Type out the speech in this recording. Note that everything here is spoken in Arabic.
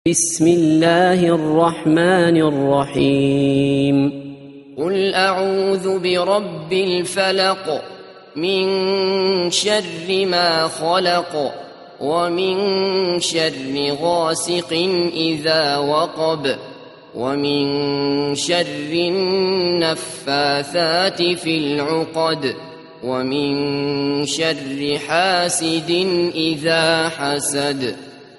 بسم الله الرحمن الرحيم قل أعوذ برب الفلق من شر ما خلق ومن شر غاسق إذا وقب ومن شر النفاثات في العقد ومن شر حاسد إذا حسد.